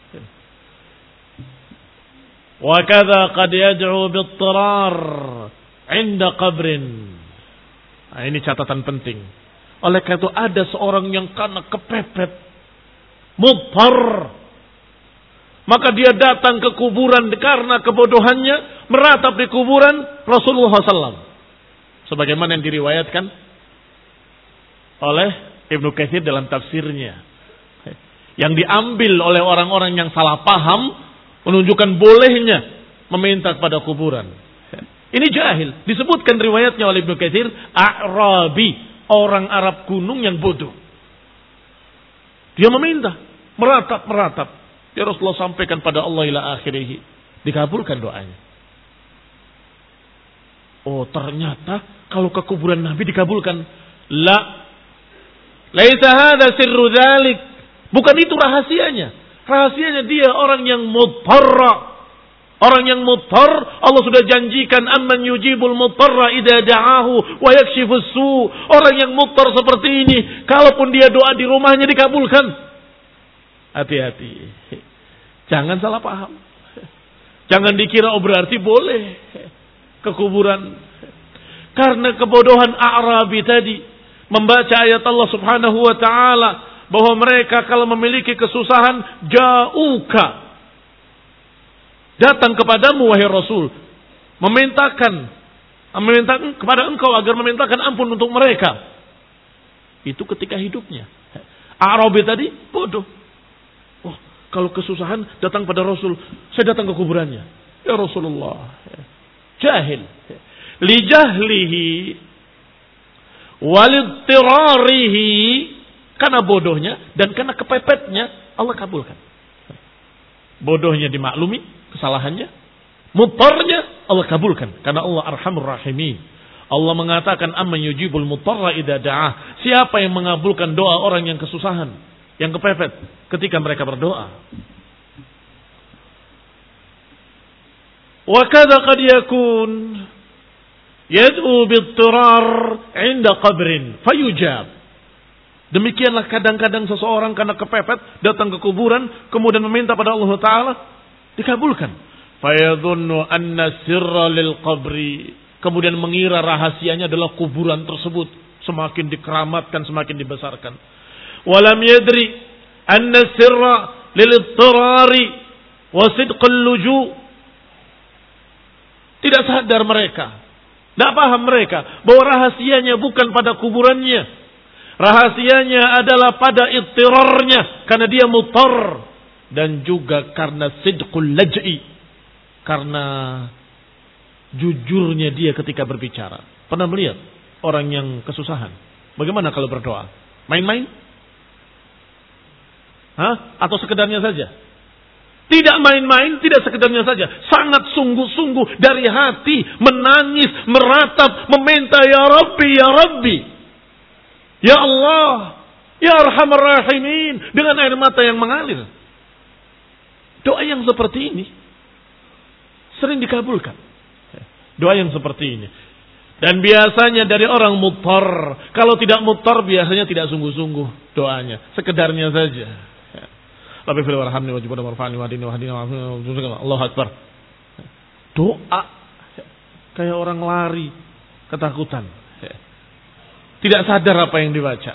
Speaker 1: Wa kadza qad yad'u bit-tirar 'inda qabrin. Nah, ini catatan penting. Oleh karena itu ada seorang yang karena kepepet, mudhar, maka dia datang ke kuburan karena kebodohannya, meratap di kuburan Rasulullah shallallahu alaihi wasallam. Sebagaimana yang diriwayatkan oleh Ibnu Katsir dalam tafsirnya, yang diambil oleh orang-orang yang salah paham, menunjukkan bolehnya meminta kepada kuburan. Ini jahil. Disebutkan riwayatnya oleh Ibnu Katsir, A'rabi, orang Arab gunung yang bodoh. Dia meminta, meratap-meratap. Ya Rasulullah sampaikan pada Allah ila akhirih. Dikabulkan doanya. Oh ternyata kalau ke kuburan Nabi dikabulkan. La. Laisa hadza sirru dzalik. Bukan itu rahasianya. Rahasianya dia orang yang mudhar. Orang yang mudhar, Allah sudah janjikan amman yujibul mudhar idza da'ahu wa yakshifus su. Orang yang mudhar seperti ini, kalaupun dia doa di rumahnya dikabulkan. Hati-hati. Jangan salah paham. Jangan dikira oh berarti boleh ke kuburan. Karena kebodohan A'rabi tadi membaca ayat Allah Subhanahu wa taala bahwa mereka kalau memiliki kesusahan ja'uka, datang kepadamu wahai Rasul, memintakan memintakan kepada engkau agar memintakan ampun untuk mereka. Itu ketika hidupnya. A'rabi tadi bodoh. Oh, kalau kesusahan datang pada Rasul, saya datang ke kuburannya. Ya Rasulullah. Jahil. Li jahlihi walidtirarihi, karena bodohnya dan karena kepepetnya Allah kabulkan. Bodohnya dimaklumi kesalahannya, Mutarnya Allah kabulkan karena Allah Arhamur Rahimin. Allah mengatakan amman yujibul mutarra idza da'ah. Siapa yang mengabulkan doa orang yang kesusahan, yang kepepet ketika mereka berdoa. Wa kadza qad yakun yad'u bid-dirar 'inda qabrin fayujab. Demikianlah kadang-kadang seseorang karena kepepet datang ke kuburan kemudian meminta pada Allah Ta'ala dikabulkan. Fayadhunnu anna sirra lil qabri, kemudian mengira rahasianya adalah kuburan tersebut semakin dikeramatkan, semakin dibesarkan. Walam yadri anna sirra lil ittirari wa sidqul luju. Tidak sadar mereka, tidak paham mereka bahwa rahasianya bukan pada kuburannya. Rahasianya adalah pada ittirarnya karena dia mutar, dan juga karena sidqul laj'i, karena jujurnya dia ketika berbicara. Pernah melihat orang yang kesusahan, bagaimana kalau berdoa? Main-main? Hah? Atau sekedarnya saja? Tidak main-main, tidak sekedarnya saja. Sangat sungguh-sungguh dari hati, menangis, meratap, meminta ya Rabbi, ya Rabbi. Ya Allah, ya Arhamar Rahimin, dengan air mata yang mengalir. Doa yang seperti ini sering dikabulkan. Doa yang seperti ini. Dan biasanya dari orang mutar. Kalau tidak mutar biasanya tidak sungguh-sungguh doanya. Sekedarnya saja. Rabbi fil warhamni wajibna warfa'ni wahdini wahdina Allahu Akbar. Doa kayak orang lari ketakutan. Tidak sadar apa yang dibaca.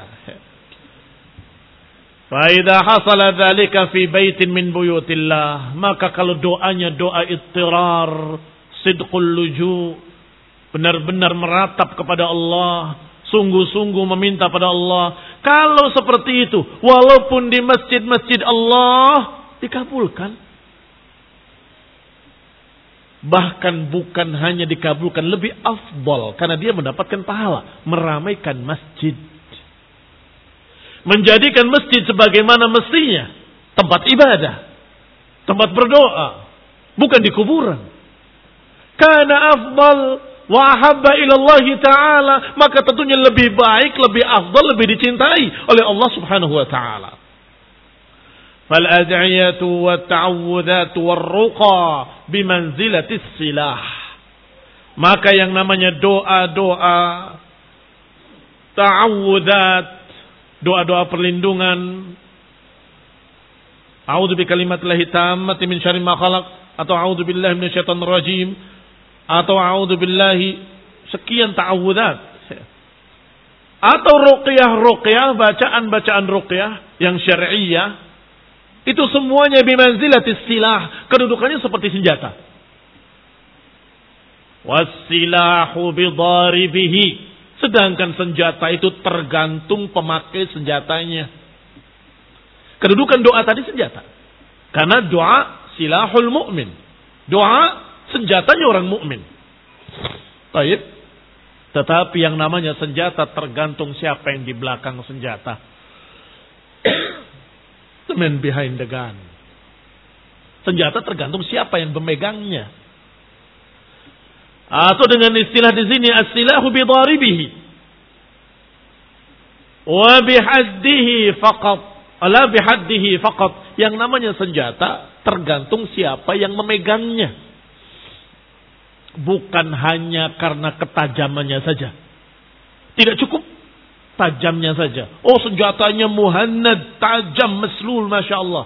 Speaker 1: Fa idza hasala dzalika fi baitin min buyutillah, maka kalau doanya doa ittirar, sidqul luju, benar-benar meratap kepada Allah, sungguh-sungguh meminta pada Allah, kalau seperti itu walaupun di masjid-masjid Allah dikabulkan. Bahkan bukan hanya dikabulkan, lebih afdal karena dia mendapatkan pahala meramaikan masjid, menjadikan masjid sebagaimana mestinya tempat ibadah, tempat berdoa, bukan di kuburan. Kana afdal wa ahabba ila Allah Ta'ala, maka tentunya lebih baik, lebih afdal, lebih dicintai oleh Allah Subhanahu wa taala. Fal ad'iyatu wat ta'awudzatu war-ruqa bimanzilatis silah. Maka yang namanya doa-doa ta'awudzat, doa-doa perlindungan, a'udzu bikalimatillahi tammati min syarri ma khalaq, atau a'udzu billahi minasyaitonir rajim, atau a'udzu billahi, sekian ta'awudzat, atau ruqyah-ruqyah, bacaan-bacaan ruqyah yang syar'iyyah, itu semuanya bimanzilatis silah, kedudukannya seperti senjata. Wasilahu bidaribihi, sedangkan senjata itu tergantung pemakai senjatanya. Kedudukan doa tadi senjata, karena doa silahul mu'min, doa senjatanya orang mukmin. Baik. Tetapi yang namanya senjata tergantung siapa yang di belakang senjata. The man behind the gun. Senjata tergantung siapa yang memegangnya. Atau dengan istilah di sini as-silahu bidaribihi wa bihaddihi faqat, ala bihaddihi faqat. Yang namanya senjata tergantung siapa yang memegangnya, bukan hanya karena ketajamannya saja. Tidak cukup tajamnya saja. Oh, senjatanya muhannad, tajam, maslul, masya Allah.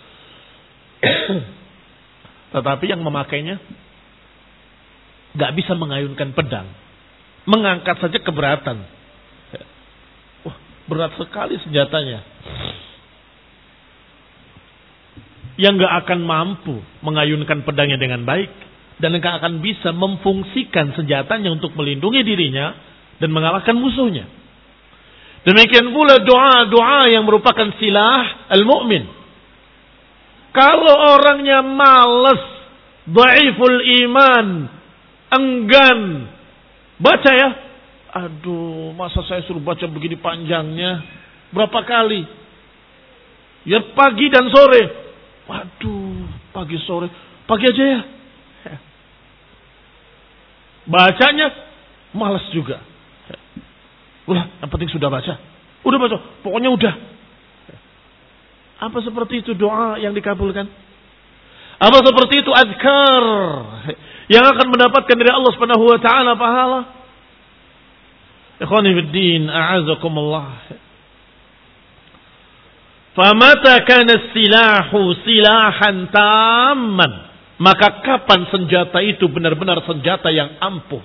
Speaker 1: Tetapi yang memakainya gak bisa mengayunkan pedang, mengangkat saja keberatan. Wah, berat sekali senjatanya. Yang gak akan mampu mengayunkan pedangnya dengan baik, dan gak akan bisa memfungsikan senjatanya untuk melindungi dirinya dan mengalahkan musuhnya. Demikian pula doa-doa yang merupakan silah al-mu'min. Kalau orangnya malas, dhaiful iman, enggan baca ya, aduh, masa saya suruh baca begini panjangnya, berapa kali? Ya pagi dan sore. Waduh, pagi sore, pagi aja ya. Bacanya malas juga. Udah, yang penting sudah baca. Udah baca, pokoknya udah. Apa seperti itu doa yang dikabulkan? Apa seperti itu azkar yang akan mendapatkan dari Allah Subhanahu wa taala pahala? Ikhwani fid din, a'azakumullah. Famata kana silahu silahan tamman, maka kapan senjata itu benar-benar senjata yang ampuh.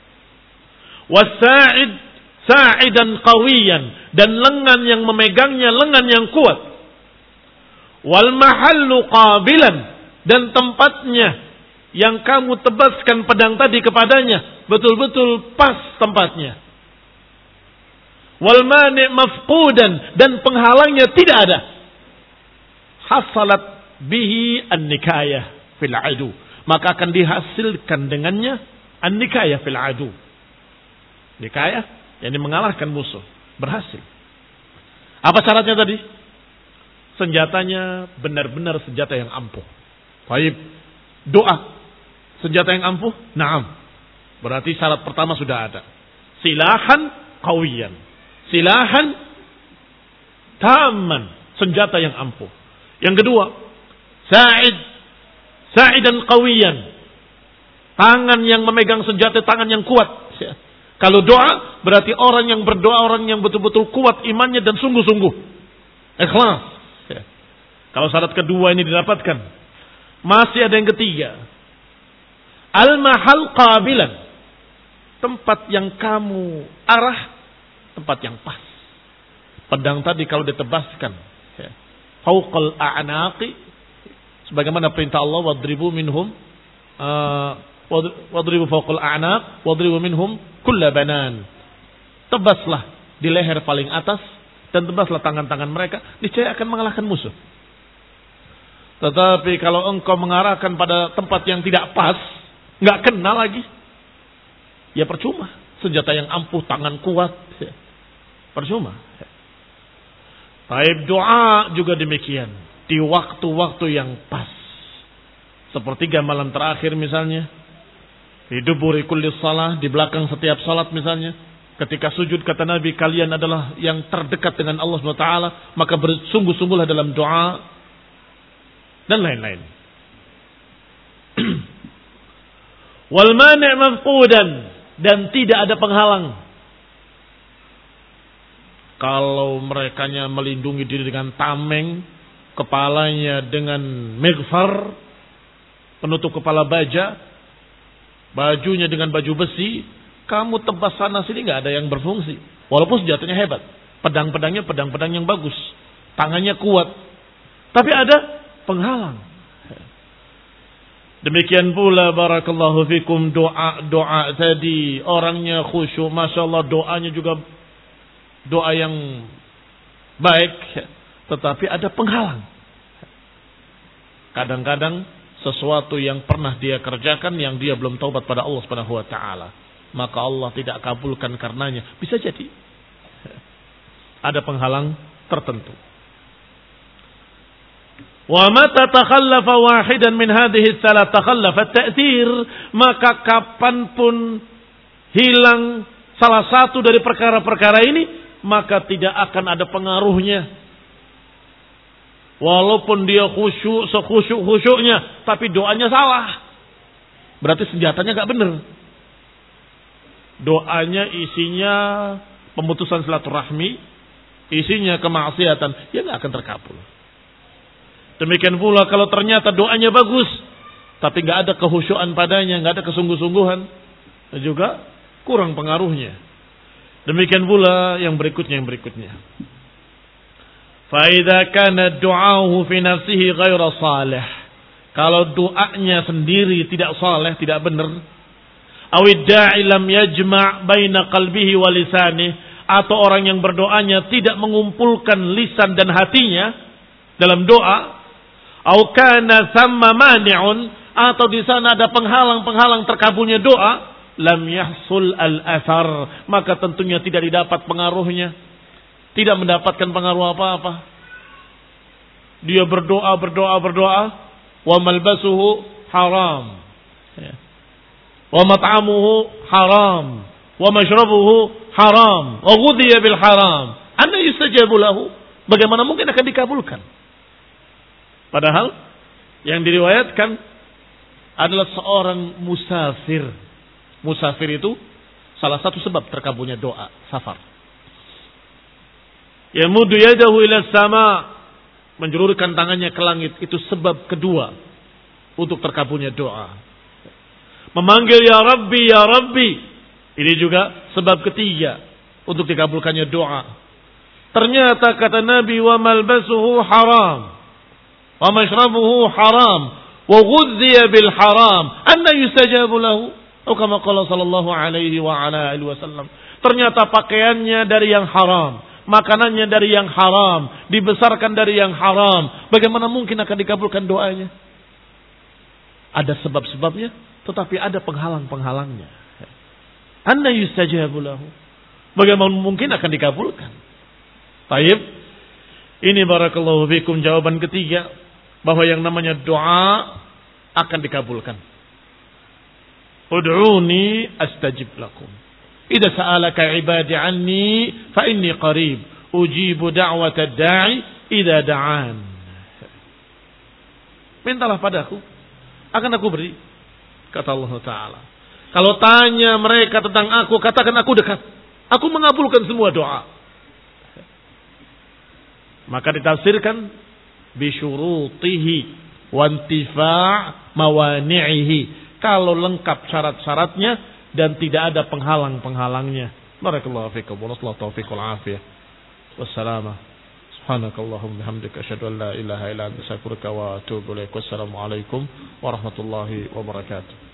Speaker 1: Wasa'id sa'idan qawiyan, dan lengan yang memegangnya lengan yang kuat. Wal mahallu qabilan, dan tempatnya yang kamu tebaskan pedang tadi kepadanya betul-betul pas tempatnya. Wal mani' mafqudan, dan penghalangnya tidak ada. Hasalat bihi an-nikayah fil adu, maka akan dihasilkan dengannya an-nikayah fil adu. Nikayah yang mengalahkan musuh, berhasil. Apa syaratnya tadi? Senjatanya benar-benar senjata yang ampuh. Baik, doa senjata yang ampuh? Naam. Berarti syarat pertama sudah ada. Silahan qawiyan. Silahan taman, senjata yang ampuh. Yang kedua, sa'id sa'idan qawiyan, tangan yang memegang senjata, tangan yang kuat. Kalau doa berarti orang yang berdoa orang yang betul-betul kuat imannya dan sungguh-sungguh ikhlas. Kalau syarat kedua ini didapatkan, masih ada yang ketiga. Al-mahal qabilan, tempat yang kamu arah, tempat yang pas. Pedang tadi kalau ditebaskan fauqal a'naqi, sebagaimana perintah Allah, wadribu minhum uh, wadribu fauqal a'naq wadribu minhum kulla banan. Tebaslah di leher paling atas dan tebaslah tangan-tangan mereka, niscaya akan mengalahkan musuh. Tetapi kalau engkau mengarahkan pada tempat yang tidak pas, nggak kena lagi, ya percuma. Senjata yang ampuh, tangan kuat, percuma. Taib doa juga demikian, di waktu-waktu yang pas. Sepertiga malam terakhir misalnya, di duburi kulli shalah, di belakang setiap salat misalnya, ketika sujud kata Nabi, kalian adalah yang terdekat dengan Allah subhanahu wa taala, maka bersungguh-sungguhlah dalam doa dan lain-lain. Wal mani' mafqudan, dan tidak ada penghalang. Kalau merekanya melindungi diri dengan tameng, kepalanya dengan mighfar, penutup kepala baja, bajunya dengan baju besi, kamu tebas sana sini nggak ada yang berfungsi. Walaupun senjatanya hebat, pedang-pedangnya pedang-pedang yang bagus, tangannya kuat, tapi ada penghalang. Demikian pula barakallahu fikum doa-doa tadi, orangnya khusyuk, masya Allah, doanya juga doa yang baik, tetapi ada penghalang. Kadang-kadang sesuatu yang pernah dia kerjakan yang dia belum taubat pada Allah Subhanahu wa taala, maka Allah tidak kabulkan karenanya. Bisa jadi ada penghalang tertentu. Wa mata takhallafa wahidan min hadhihi salat takhallafa at-ta'thir, maka kapanpun hilang salah satu dari perkara-perkara ini, maka tidak akan ada pengaruhnya. Walaupun dia khusyuk, sekhusyuk-khusyuknya, tapi doanya salah, berarti senjatanya gak benar. Doanya isinya pemutusan silaturahmi, isinya kemaksiatan, ya gak akan terkabul. Demikian pula kalau ternyata doanya bagus, tapi gak ada kehusyuan padanya, gak ada kesungguh-sungguhan, juga kurang pengaruhnya. Demikian pula yang berikutnya yang berikutnya. Fa idza kana du'ahu fi nafsihi ghairu salih, kalau doanya sendiri tidak saleh, tidak benar, aw da'i lam yajma' baina qalbihi wa lisanihi, atau orang yang berdoanya tidak mengumpulkan lisan dan hatinya dalam doa, aw kana thamma mani'un, atau di sana ada penghalang-penghalang terkabulnya doa, lam yahsul al-athar, maka tentunya tidak didapat pengaruhnya, tidak mendapatkan pengaruh apa-apa. Dia berdoa, berdoa, berdoa, wa malbasuhu haram, ya. wa mat'amuhu haram, wa mashrabuhu haram, wa ghudhiya bil haram. Anna yustajabu lahu? Bagaimana mungkin akan dikabulkan? Padahal yang diriwayatkan adalah seorang musafir. Musafir itu salah satu sebab terkabulnya doa safar. Yamuddu yadahu ila sama, menjulurkan tangannya ke langit, itu sebab kedua untuk terkabulnya doa. Memanggil ya Rabbi, ya Rabbi, ini juga sebab ketiga untuk dikabulkannya doa. Ternyata kata Nabi, wa malbasuhu haram, wa mashrabuhu haram, wa ghudhiya bil haram, anna yustajabu lahu? Atau kama qala sallallahu alaihi wa ala alihi wasallam. Ternyata pakaiannya dari yang haram, makanannya dari yang haram, dibesarkan dari yang haram. Bagaimana mungkin akan dikabulkan doanya? Ada sebab-sebabnya, tetapi ada penghalang-penghalangnya. Anna yustajabu lahu? Bagaimana mungkin akan dikabulkan? Taib, ini barakallahu fikum jawaban ketiga, bahwa yang namanya doa akan dikabulkan. Ud'uni astajib lakum. Idza sa'alaka 'ibadi 'anni fa inni qarib, ujibu da'wata da'i idza da'an. Mintalah padaku, akan aku beri, kata Allah Ta'ala. Kalau tanya mereka tentang aku, katakan aku dekat. Aku mengabulkan semua doa. Maka ditafsirkan bisyurutihi wa intifa' mawani'ihi. Kalau lengkap syarat-syaratnya dan tidak ada penghalang-penghalangnya. Barakallahu fikum wa nasallahu taufiqul afiyah. Wassalamah. Subhanakallahumma bihamdika asyhadu an la ilaha illa anta astaghfiruka wa atubu ilaik. Wassalamu alaikum warahmatullahi wabarakatuh.